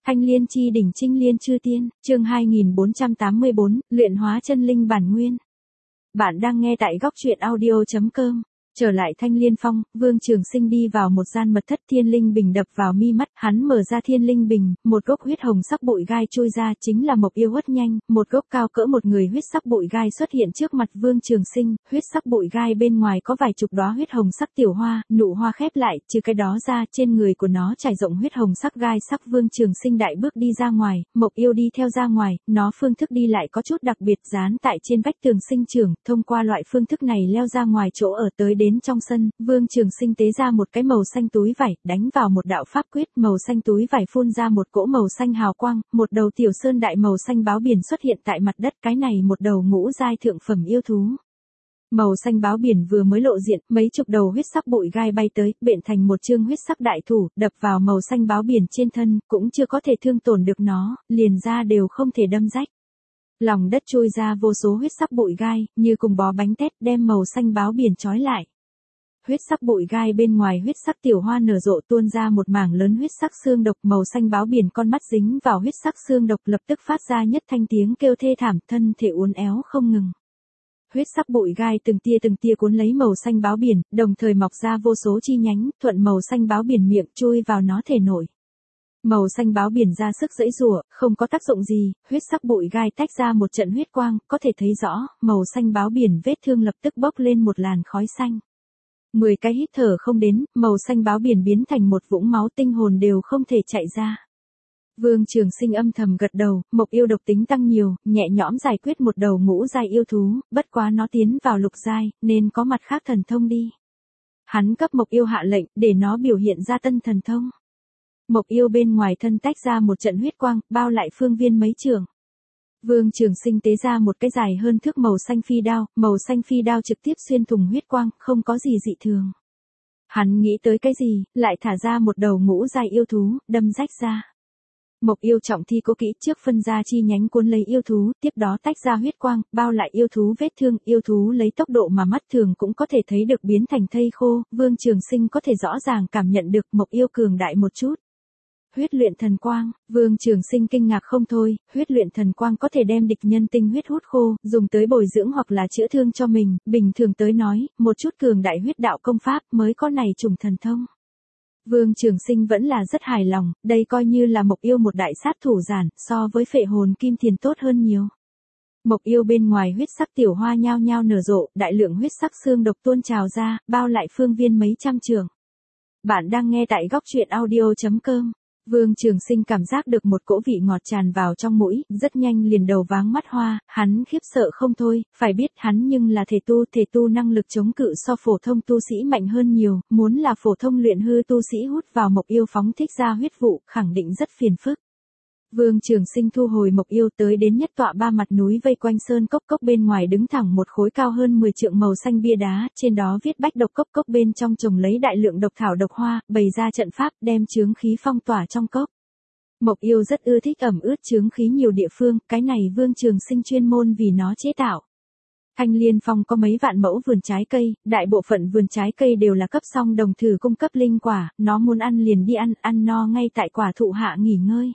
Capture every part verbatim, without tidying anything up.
Thanh Liên chi đỉnh Trinh Liên chư tiên, chương hai nghìn bốn trăm tám mươi bốn, luyện hóa chân linh bản nguyên. Bạn đang nghe tại góc truyện audio chấm com. Trở lại Thanh Liên Phong, Vương Trường Sinh đi vào một gian mật thất, thiên linh bình đập vào mi mắt, hắn mở ra thiên linh bình, một gốc huyết hồng sắc bụi gai trôi ra, chính là Mộc Yêu Uất Nhanh, một gốc cao cỡ một người huyết sắc bụi gai xuất hiện trước mặt Vương Trường Sinh, huyết sắc bụi gai bên ngoài có vài chục đóa huyết hồng sắc tiểu hoa, nụ hoa khép lại, trừ cái đó ra, trên người của nó trải rộng huyết hồng sắc gai sắc. Vương Trường Sinh đại bước đi ra ngoài, Mộc Yêu đi theo ra ngoài, nó phương thức đi lại có chút đặc biệt, dán tại trên vách tường sinh trưởng, thông qua loại phương thức này leo ra ngoài chỗ ở tới đến trong sân. Vương Trường Sinh tế ra một cái màu xanh túi vải, đánh vào một đạo pháp quyết, màu xanh túi vải phun ra một cỗ màu xanh hào quang, một đầu tiểu sơn đại màu xanh báo biển xuất hiện tại mặt đất, cái này một đầu ngũ giai thượng phẩm yêu thú. Màu xanh báo biển vừa mới lộ diện, mấy chục đầu huyết sắc bụi gai bay tới, bện thành một chương huyết sắc đại thủ, đập vào màu xanh báo biển trên thân, cũng chưa có thể thương tổn được nó, liền ra đều không thể đâm rách. Lòng đất trôi ra vô số huyết sắc bụi gai, như cùng bó bánh tét, đem màu xanh báo biển trói lại. Huyết sắc bụi gai bên ngoài huyết sắc tiểu hoa nở rộ, tuôn ra một mảng lớn huyết sắc xương độc, màu xanh báo biển con mắt dính vào huyết sắc xương độc, lập tức phát ra nhất thanh tiếng kêu thê thảm, thân thể uốn éo không ngừng. Huyết sắc bụi gai từng tia từng tia cuốn lấy màu xanh báo biển, đồng thời mọc ra vô số chi nhánh, thuận màu xanh báo biển miệng chui vào nó thể nội. Màu xanh báo biển ra sức giãy giụa, không có tác dụng gì, huyết sắc bụi gai tách ra một trận huyết quang, có thể thấy rõ, màu xanh báo biển vết thương lập tức bốc lên một làn khói xanh. Mười cái hít thở không đến, màu xanh báo biển biến thành một vũng máu, tinh hồn đều không thể chạy ra. Vương Trường Sinh âm thầm gật đầu, Mộc Yêu độc tính tăng nhiều, nhẹ nhõm giải quyết một đầu ngũ giai yêu thú, bất quá nó tiến vào lục giai, nên có mặt khác thần thông đi. Hắn cấp Mộc Yêu hạ lệnh, để nó biểu hiện ra tân thần thông. Mộc Yêu bên ngoài thân tách ra một trận huyết quang, bao lại phương viên mấy trường. Vương Trường Sinh tế ra một cái dài hơn thước màu xanh phi đao, màu xanh phi đao trực tiếp xuyên thủng huyết quang, không có gì dị thường. Hắn nghĩ tới cái gì, lại thả ra một đầu ngũ giai yêu thú, đâm rách ra. Mộc Yêu trọng thi cố kỹ, trước phân ra chi nhánh cuốn lấy yêu thú, tiếp đó tách ra huyết quang, bao lại yêu thú vết thương, yêu thú lấy tốc độ mà mắt thường cũng có thể thấy được biến thành thây khô. Vương Trường Sinh có thể rõ ràng cảm nhận được Mộc Yêu cường đại một chút. Huyết luyện thần quang, Vương Trường Sinh kinh ngạc không thôi, huyết luyện thần quang có thể đem địch nhân tinh huyết hút khô, dùng tới bồi dưỡng hoặc là chữa thương cho mình, bình thường tới nói, một chút cường đại huyết đạo công pháp mới có này chủng thần thông. Vương Trường Sinh vẫn là rất hài lòng, đây coi như là Mộc Yêu một đại sát thủ giản, so với Phệ Hồn Kim Thiền tốt hơn nhiều. Mộc Yêu bên ngoài huyết sắc tiểu hoa nhao nhao nở rộ, đại lượng huyết sắc xương độc tuôn trào ra, bao lại phương viên mấy trăm trường. Bạn đang nghe tại góc truyện audio chấm com. Vương Trường Sinh cảm giác được một cỗ vị ngọt tràn vào trong mũi, rất nhanh liền đầu váng mắt hoa, hắn khiếp sợ không thôi, phải biết hắn nhưng là thể tu, thể tu năng lực chống cự so phổ thông tu sĩ mạnh hơn nhiều, muốn là phổ thông luyện hư tu sĩ hút vào Mộc Yêu phóng thích ra huyết vụ, khẳng định rất phiền phức. Vương Trường Sinh thu hồi Mộc Yêu tới đến nhất tọa ba mặt núi vây quanh sơn cốc, cốc bên ngoài đứng thẳng một khối cao hơn mười trượng màu xanh bia đá, trên đó viết bách độc cốc, cốc bên trong trồng lấy đại lượng độc thảo độc hoa, bày ra trận pháp đem chướng khí phong tỏa trong cốc. Mộc Yêu rất ưa thích ẩm ướt chướng khí nhiều địa phương, cái này Vương Trường Sinh chuyên môn vì nó chế tạo. Thanh Liên Phong có mấy vạn mẫu vườn trái cây, đại bộ phận vườn trái cây đều là cấp song đồng thử cung cấp linh quả, nó muốn ăn liền đi ăn, ăn no ngay tại quả thụ hạ nghỉ ngơi.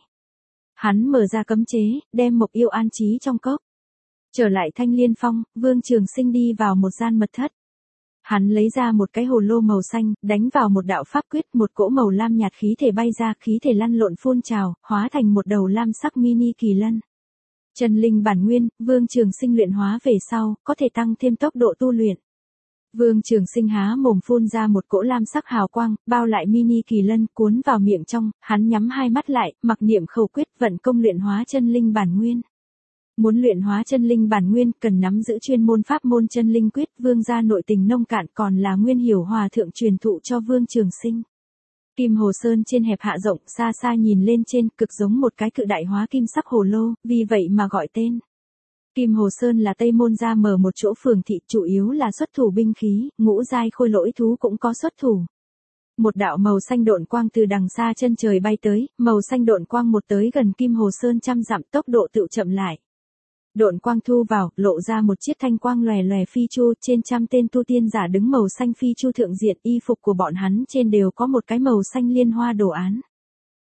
Hắn mở ra cấm chế, đem Mộc Yêu an trí trong cốc. Trở lại Thanh Liên Phong, Vương Trường Sinh đi vào một gian mật thất. Hắn lấy ra một cái hồ lô màu xanh, đánh vào một đạo pháp quyết, một cỗ màu lam nhạt khí thể bay ra, khí thể lăn lộn phun trào, hóa thành một đầu lam sắc mini kỳ lân. Chân linh bản nguyên, Vương Trường Sinh luyện hóa về sau, có thể tăng thêm tốc độ tu luyện. Vương Trường Sinh há mồm phun ra một cỗ lam sắc hào quang, bao lại mini kỳ lân, cuốn vào miệng trong, hắn nhắm hai mắt lại, mặc niệm khẩu quyết, vận công luyện hóa chân linh bản nguyên. Muốn luyện hóa chân linh bản nguyên, cần nắm giữ chuyên môn pháp môn chân linh quyết, Vương gia nội tình nông cạn, còn là Nguyên Hiểu Hòa thượng truyền thụ cho Vương Trường Sinh. Kim Hồ Sơn trên hẹp hạ rộng, xa xa nhìn lên trên, cực giống một cái cự đại hóa kim sắc hồ lô, vì vậy mà gọi tên. Kim Hồ Sơn là Tây Môn gia mở một chỗ phường thị, chủ yếu là xuất thủ binh khí, ngũ giai khôi lỗi thú cũng có xuất thủ. Một đạo màu xanh độn quang từ đằng xa chân trời bay tới, màu xanh độn quang một tới gần Kim Hồ Sơn trăm dặm, tốc độ tự chậm lại. Độn quang thu vào, lộ ra một chiếc thanh quang lòe lòe phi chu, trên trăm tên tu tiên giả đứng màu xanh phi chu thượng diện, y phục của bọn hắn trên đều có một cái màu xanh liên hoa đồ án.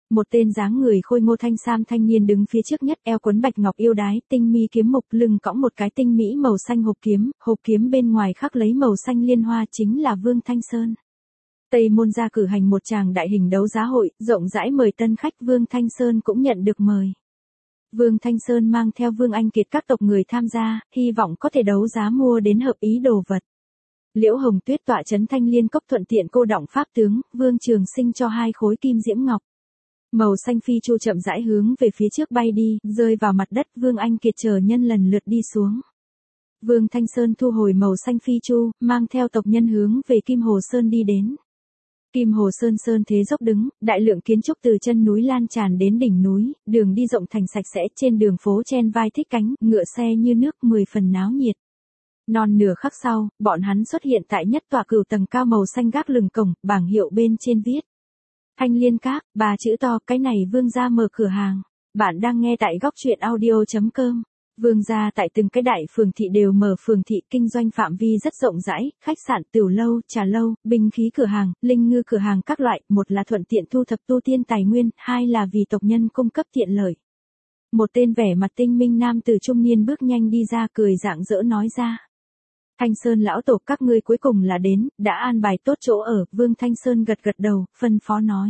Một tên dáng người khôi ngô thanh sam thanh niên đứng phía trước nhất, eo quấn bạch ngọc yêu đái, tinh mi kiếm mục, lưng cõng một cái tinh mỹ màu xanh hộp kiếm, hộp kiếm bên ngoài khắc lấy màu xanh liên hoa chính là Vương Thanh Sơn. Tây Môn gia cử hành một tràng đại hình đấu giá hội, rộng rãi mời tân khách, Vương Thanh Sơn cũng nhận được mời. Vương Thanh Sơn mang theo Vương Anh Kiệt các tộc người tham gia, hy vọng có thể đấu giá mua đến hợp ý đồ vật. Liễu Hồng Tuyết tọa trấn Thanh Liên Cốc thuận tiện cô đọng pháp tướng, Vương Trường Sinh cho hai khối kim diễm ngọc. Màu xanh phi chu chậm rãi hướng về phía trước bay đi, rơi vào mặt đất, Vương Anh Kiệt chờ nhân lần lượt đi xuống. Vương Thanh Sơn thu hồi màu xanh phi chu, mang theo tộc nhân hướng về Kim Hồ Sơn đi đến. Kim Hồ Sơn sơn thế dốc đứng, đại lượng kiến trúc từ chân núi lan tràn đến đỉnh núi, đường đi rộng thành sạch sẽ, trên đường phố chen vai thích cánh, ngựa xe như nước, mười phần náo nhiệt. Non nửa khắc sau, bọn hắn xuất hiện tại nhất tòa cửu tầng cao màu xanh gác lừng cổng, bảng hiệu bên trên viết Thanh Liên Các, ba chữ to, cái này Vương gia mở cửa hàng. Bạn đang nghe tại góc truyện audio chấm com. Vương gia tại từng cái đại phường thị đều mở phường thị, kinh doanh phạm vi rất rộng rãi, khách sạn, tiểu lâu, trà lâu, binh khí cửa hàng, linh ngư cửa hàng các loại, một là thuận tiện thu thập tu tiên tài nguyên, hai là vì tộc nhân cung cấp tiện lợi. Một tên vẻ mặt tinh minh nam tử trung niên bước nhanh đi ra, cười rạng rỡ nói ra. Thanh Sơn lão tổ, các ngươi cuối cùng là đến, đã an bài tốt chỗ ở, Vương Thanh Sơn gật gật đầu, phân phó nói.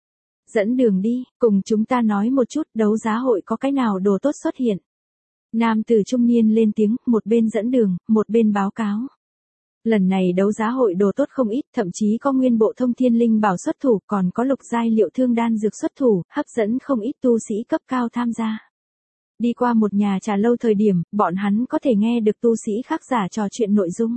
Dẫn đường đi, cùng chúng ta nói một chút, đấu giá hội có cái nào đồ tốt xuất hiện. Nam tử trung niên lên tiếng, một bên dẫn đường, một bên báo cáo. Lần này đấu giá hội đồ tốt không ít, thậm chí có nguyên bộ thông thiên linh bảo xuất thủ, còn có lục giai liệu thương đan dược xuất thủ, hấp dẫn không ít tu sĩ cấp cao tham gia. Đi qua một nhà trà lâu thời điểm, bọn hắn có thể nghe được tu sĩ khác giả trò chuyện nội dung.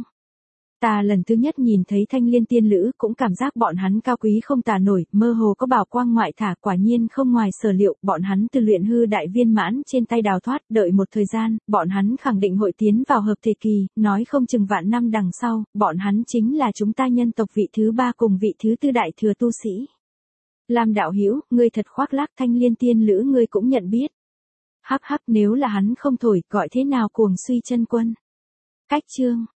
Ta lần thứ nhất nhìn thấy Thanh Liên tiên lữ, cũng cảm giác bọn hắn cao quý không tả nổi, mơ hồ có bảo quang ngoại thả, quả nhiên không ngoài sở liệu, bọn hắn từ luyện hư đại viên mãn trên tay đào thoát, đợi một thời gian, bọn hắn khẳng định hội tiến vào hợp thể kỳ, nói không chừng vạn năm đằng sau, bọn hắn chính là chúng ta nhân tộc vị thứ ba cùng vị thứ tư đại thừa tu sĩ. Lam đạo hữu, ngươi thật khoác lác, Thanh Liên tiên lữ ngươi cũng nhận biết. Hắc hắc, nếu là hắn không thổi, gọi thế nào cuồng suy chân quân. Cách chương